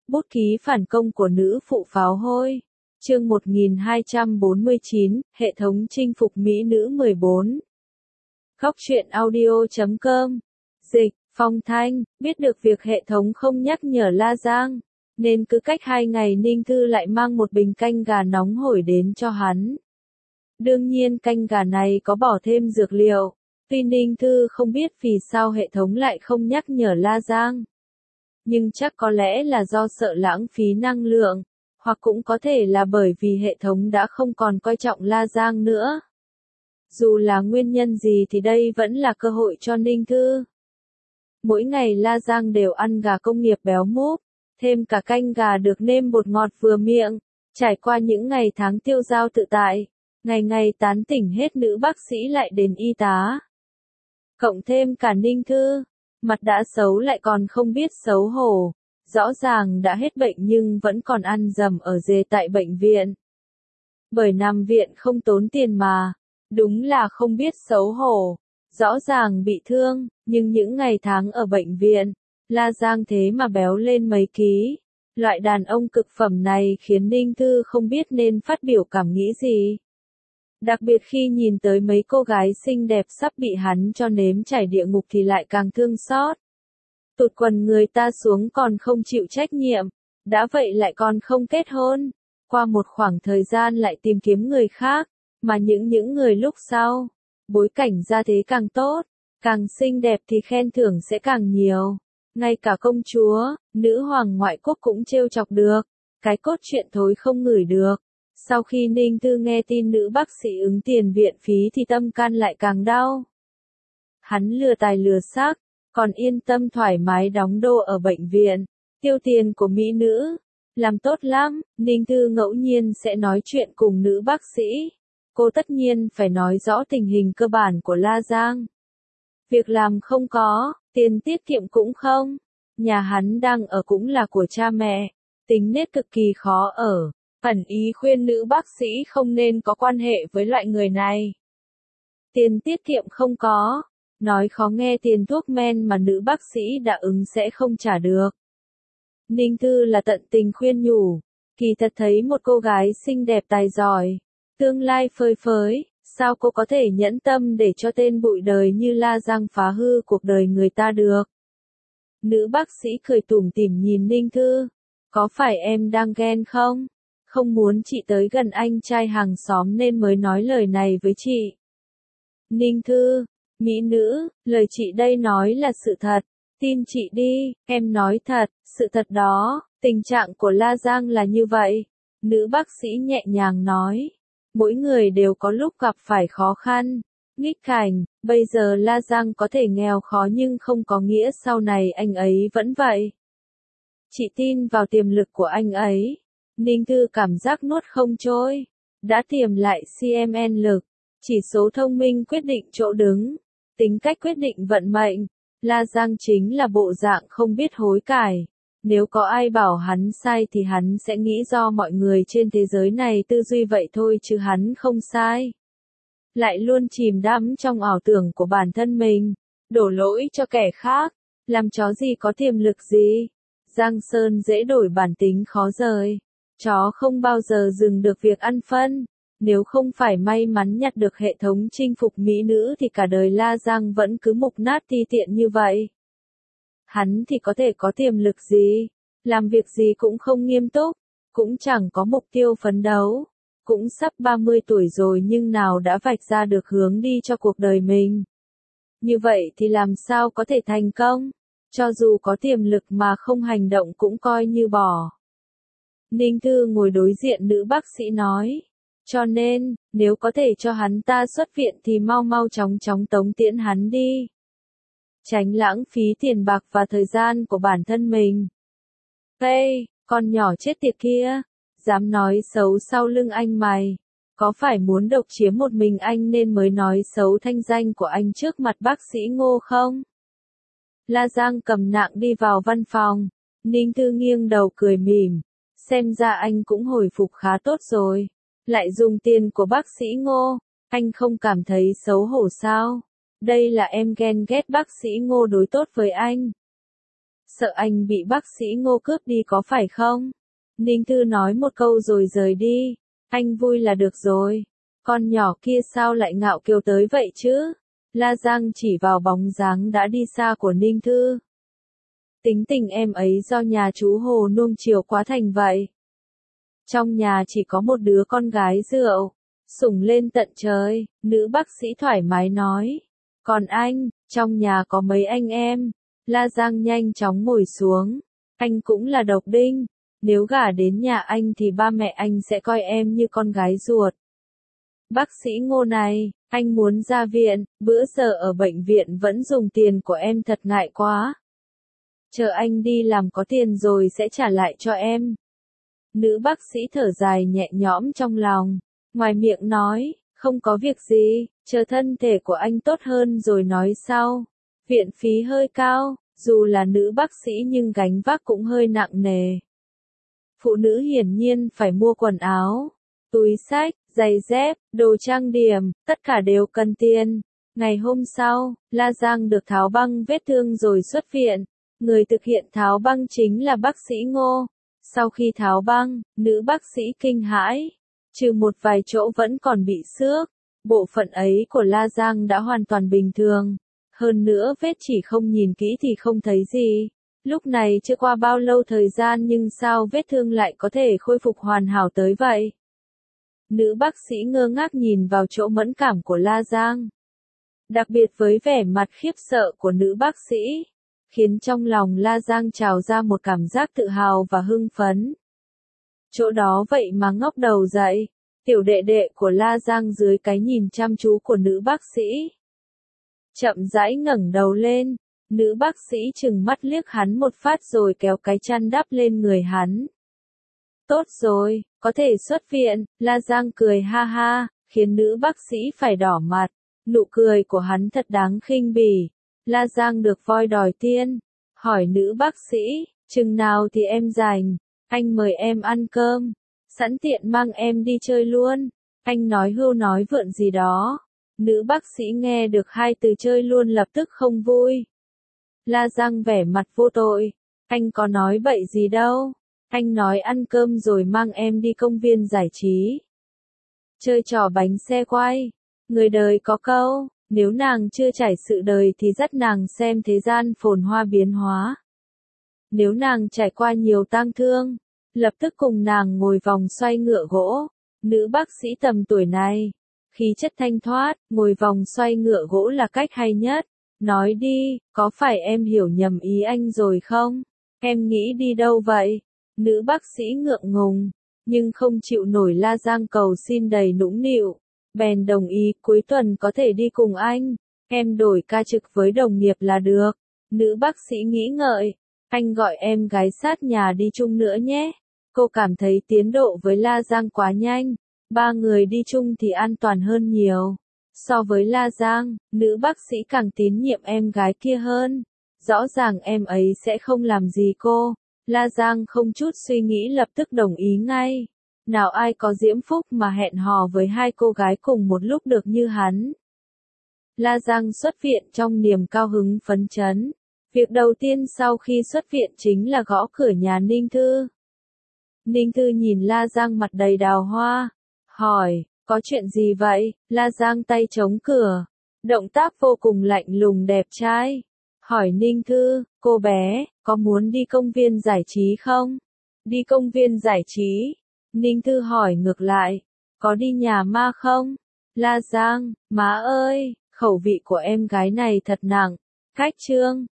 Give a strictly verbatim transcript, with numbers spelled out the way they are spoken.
Bút ký phản công của nữ phụ pháo hôi. Chương một nghìn hai trăm bốn mươi chín, hệ thống chinh phục mỹ nữ mười bốn. Góc truyện audio chấm com. Dịch, Phong Thanh, biết được việc hệ thống không nhắc nhở La Giang, nên cứ cách hai ngày Ninh Thư lại mang một bình canh gà nóng hổi đến cho hắn. Đương nhiên canh gà này có bỏ thêm dược liệu, tuy Ninh Thư không biết vì sao hệ thống lại không nhắc nhở La Giang. Nhưng chắc có lẽ là do sợ lãng phí năng lượng, hoặc cũng có thể là bởi vì hệ thống đã không còn coi trọng La Giang nữa. Dù là nguyên nhân gì thì đây vẫn là cơ hội cho Ninh Thư. Mỗi ngày La Giang đều ăn gà công nghiệp béo múp, thêm cả canh gà được nêm bột ngọt vừa miệng, trải qua những ngày tháng tiêu dao tự tại, ngày ngày tán tỉnh hết nữ bác sĩ lại đến y tá. Cộng thêm cả Ninh Thư, mặt đã xấu lại còn không biết xấu hổ, rõ ràng đã hết bệnh nhưng vẫn còn ăn dầm ở dề tại bệnh viện. Bởi nằm viện không tốn tiền mà, đúng là không biết xấu hổ, rõ ràng bị thương, nhưng những ngày tháng ở bệnh viện, La Giang thế mà béo lên mấy ký. Loại đàn ông cực phẩm này khiến Ninh Thư không biết nên phát biểu cảm nghĩ gì. Đặc biệt khi nhìn tới mấy cô gái xinh đẹp sắp bị hắn cho nếm trải địa ngục thì lại càng thương xót. Tụt quần người ta xuống còn không chịu trách nhiệm, đã vậy lại còn không kết hôn, qua một khoảng thời gian lại tìm kiếm người khác, mà những những người lúc sau, bối cảnh gia thế càng tốt, càng xinh đẹp thì khen thưởng sẽ càng nhiều. Ngay cả công chúa, nữ hoàng ngoại quốc cũng trêu chọc được, cái cốt truyện thối không ngửi được. Sau khi Ninh Thư nghe tin nữ bác sĩ ứng tiền viện phí thì tâm can lại càng đau. Hắn lừa tài lừa xác, còn yên tâm thoải mái đóng đô ở bệnh viện, tiêu tiền của mỹ nữ, làm tốt lắm. Ninh Thư ngẫu nhiên sẽ nói chuyện cùng nữ bác sĩ, cô tất nhiên phải nói rõ tình hình cơ bản của La Giang. Việc làm không có, tiền tiết kiệm cũng không, nhà hắn đang ở cũng là của cha mẹ, tính nết cực kỳ khó ở, ẩn ý khuyên nữ bác sĩ không nên có quan hệ với loại người này. Tiền tiết kiệm không có, nói khó nghe tiền thuốc men mà nữ bác sĩ đã ứng sẽ không trả được. Ninh Thư là tận tình khuyên nhủ, kỳ thật thấy một cô gái xinh đẹp tài giỏi, tương lai phơi phới, sao cô có thể nhẫn tâm để cho tên bụi đời như La Giang phá hư cuộc đời người ta được. Nữ bác sĩ cười tủm tỉm nhìn Ninh Thư, có phải em đang ghen không? Không muốn chị tới gần anh trai hàng xóm nên mới nói lời này với chị. Ninh Thư, mỹ nữ, lời chị đây nói là sự thật, tin chị đi, em nói thật, sự thật đó, tình trạng của La Giang là như vậy. Nữ bác sĩ nhẹ nhàng nói, mỗi người đều có lúc gặp phải khó khăn, nghịch cảnh, bây giờ La Giang có thể nghèo khó nhưng không có nghĩa sau này anh ấy vẫn vậy. Chị tin vào tiềm lực của anh ấy. Ninh Thư cảm giác nuốt không trôi, đã tiềm lại xê em en lực, chỉ số thông minh quyết định chỗ đứng, tính cách quyết định vận mệnh. La Giang chính là bộ dạng không biết hối cải, nếu có ai bảo hắn sai thì hắn sẽ nghĩ do mọi người trên thế giới này tư duy vậy thôi chứ hắn không sai. Lại luôn chìm đắm trong ảo tưởng của bản thân mình, đổ lỗi cho kẻ khác, làm chó gì có tiềm lực gì. Giang Sơn dễ đổi bản tính khó rời. Chó không bao giờ dừng được việc ăn phân, nếu không phải may mắn nhặt được hệ thống chinh phục mỹ nữ thì cả đời La Giang vẫn cứ mục nát ti tiện như vậy. Hắn thì có thể có tiềm lực gì, làm việc gì cũng không nghiêm túc, cũng chẳng có mục tiêu phấn đấu, cũng sắp ba mươi tuổi rồi nhưng nào đã vạch ra được hướng đi cho cuộc đời mình. Như vậy thì làm sao có thể thành công, cho dù có tiềm lực mà không hành động cũng coi như bỏ. Ninh Thư ngồi đối diện nữ bác sĩ nói, cho nên, nếu có thể cho hắn ta xuất viện thì mau mau chóng chóng tống tiễn hắn đi. Tránh lãng phí tiền bạc và thời gian của bản thân mình. Ê, con nhỏ chết tiệt kia, dám nói xấu sau lưng anh mày, có phải muốn độc chiếm một mình anh nên mới nói xấu thanh danh của anh trước mặt bác sĩ Ngô không? La Giang cầm nạng đi vào văn phòng, Ninh Thư nghiêng đầu cười mỉm. Xem ra anh cũng hồi phục khá tốt rồi. Lại dùng tiền của bác sĩ Ngô, anh không cảm thấy xấu hổ sao? Đây là em ghen ghét bác sĩ Ngô đối tốt với anh. sợ anh bị bác sĩ Ngô cướp đi có phải không? Ninh Thư nói một câu rồi rời đi. Anh vui là được rồi. Con nhỏ kia sao lại ngạo kiều tới vậy chứ? La Giang chỉ vào bóng dáng đã đi xa của Ninh Thư. Tính tình em ấy do nhà chú Hồ nuông chiều quá thành vậy. Trong nhà chỉ có một đứa con gái rượu, sủng lên tận trời, nữ bác sĩ thoải mái nói. Còn anh, trong nhà có mấy anh em? La Giang nhanh chóng ngồi xuống. Anh cũng là độc đinh. Nếu gả đến nhà anh thì ba mẹ anh sẽ coi em như con gái ruột. Bác sĩ Ngô này, anh muốn ra viện, bữa giờ ở bệnh viện vẫn dùng tiền của em thật ngại quá. Chờ anh đi làm có tiền rồi sẽ trả lại cho em. Nữ bác sĩ thở dài nhẹ nhõm trong lòng, ngoài miệng nói, không có việc gì, chờ thân thể của anh tốt hơn rồi nói sau. Viện phí hơi cao, dù là nữ bác sĩ nhưng gánh vác cũng hơi nặng nề. Phụ nữ hiển nhiên phải mua quần áo, túi xách, giày dép, đồ trang điểm, tất cả đều cần tiền. Ngày hôm sau, La Giang được tháo băng vết thương rồi xuất viện. Người thực hiện tháo băng chính là bác sĩ Ngô. Sau khi tháo băng, nữ bác sĩ kinh hãi. Trừ một vài chỗ vẫn còn bị xước, bộ phận ấy của La Giang đã hoàn toàn bình thường. Hơn nữa vết chỉ không nhìn kỹ thì không thấy gì. Lúc này chưa qua bao lâu thời gian nhưng sao vết thương lại có thể khôi phục hoàn hảo tới vậy? Nữ bác sĩ ngơ ngác nhìn vào chỗ mẫn cảm của La Giang. Đặc biệt với vẻ mặt khiếp sợ của nữ bác sĩ, khiến trong lòng La Giang trào ra một cảm giác tự hào và hưng phấn. Chỗ đó vậy mà ngóc đầu dậy, tiểu đệ đệ của La Giang dưới cái nhìn chăm chú của nữ bác sĩ. Chậm rãi ngẩng đầu lên, nữ bác sĩ trừng mắt liếc hắn một phát rồi kéo cái chăn đắp lên người hắn. Tốt rồi, có thể xuất viện, La Giang cười ha ha, khiến nữ bác sĩ phải đỏ mặt. Nụ cười của hắn thật đáng khinh bỉ. La Giang được voi đòi tiên. Hỏi nữ bác sĩ, chừng nào thì em rảnh, anh mời em ăn cơm, sẵn tiện mang em đi chơi luôn. Anh nói hưu nói vượn gì đó. Nữ bác sĩ nghe được hai từ chơi luôn lập tức không vui. La Giang vẻ mặt vô tội. Anh có nói bậy gì đâu. Anh nói ăn cơm rồi mang em đi công viên giải trí. Chơi trò bánh xe quay. Người đời có câu, nếu nàng chưa trải sự đời thì dắt nàng xem thế gian phồn hoa biến hóa. Nếu nàng trải qua nhiều tang thương, lập tức cùng nàng ngồi vòng xoay ngựa gỗ. Nữ bác sĩ tầm tuổi này, khí chất thanh thoát, ngồi vòng xoay ngựa gỗ là cách hay nhất. Nói đi, có phải em hiểu nhầm ý anh rồi không? Em nghĩ đi đâu vậy? Nữ bác sĩ ngượng ngùng, nhưng không chịu nổi La Giang cầu xin đầy nũng nịu. Bèn đồng ý cuối tuần có thể đi cùng anh, em đổi ca trực với đồng nghiệp là được. Nữ bác sĩ nghĩ ngợi, anh gọi em gái sát nhà đi chung nữa nhé. Cô cảm thấy tiến độ với La Giang quá nhanh, ba người đi chung thì an toàn hơn nhiều. So với La Giang, nữ bác sĩ càng tín nhiệm em gái kia hơn. Rõ ràng em ấy sẽ không làm gì cô. La Giang không chút suy nghĩ lập tức đồng ý ngay. Nào ai có diễm phúc mà hẹn hò với hai cô gái cùng một lúc được như hắn. La Giang xuất viện trong niềm cao hứng phấn chấn. Việc đầu tiên sau khi xuất viện chính là gõ cửa nhà Ninh Thư. Ninh Thư nhìn La Giang mặt đầy đào hoa. Hỏi, có chuyện gì vậy? La Giang tay chống cửa. Động tác vô cùng lạnh lùng đẹp trai. Hỏi Ninh Thư, cô bé, có muốn đi công viên giải trí không? Đi công viên giải trí? Ninh Thư hỏi ngược lại, có đi nhà ma không? La Giang, má ơi, khẩu vị của em gái này thật nặng. Cách trương,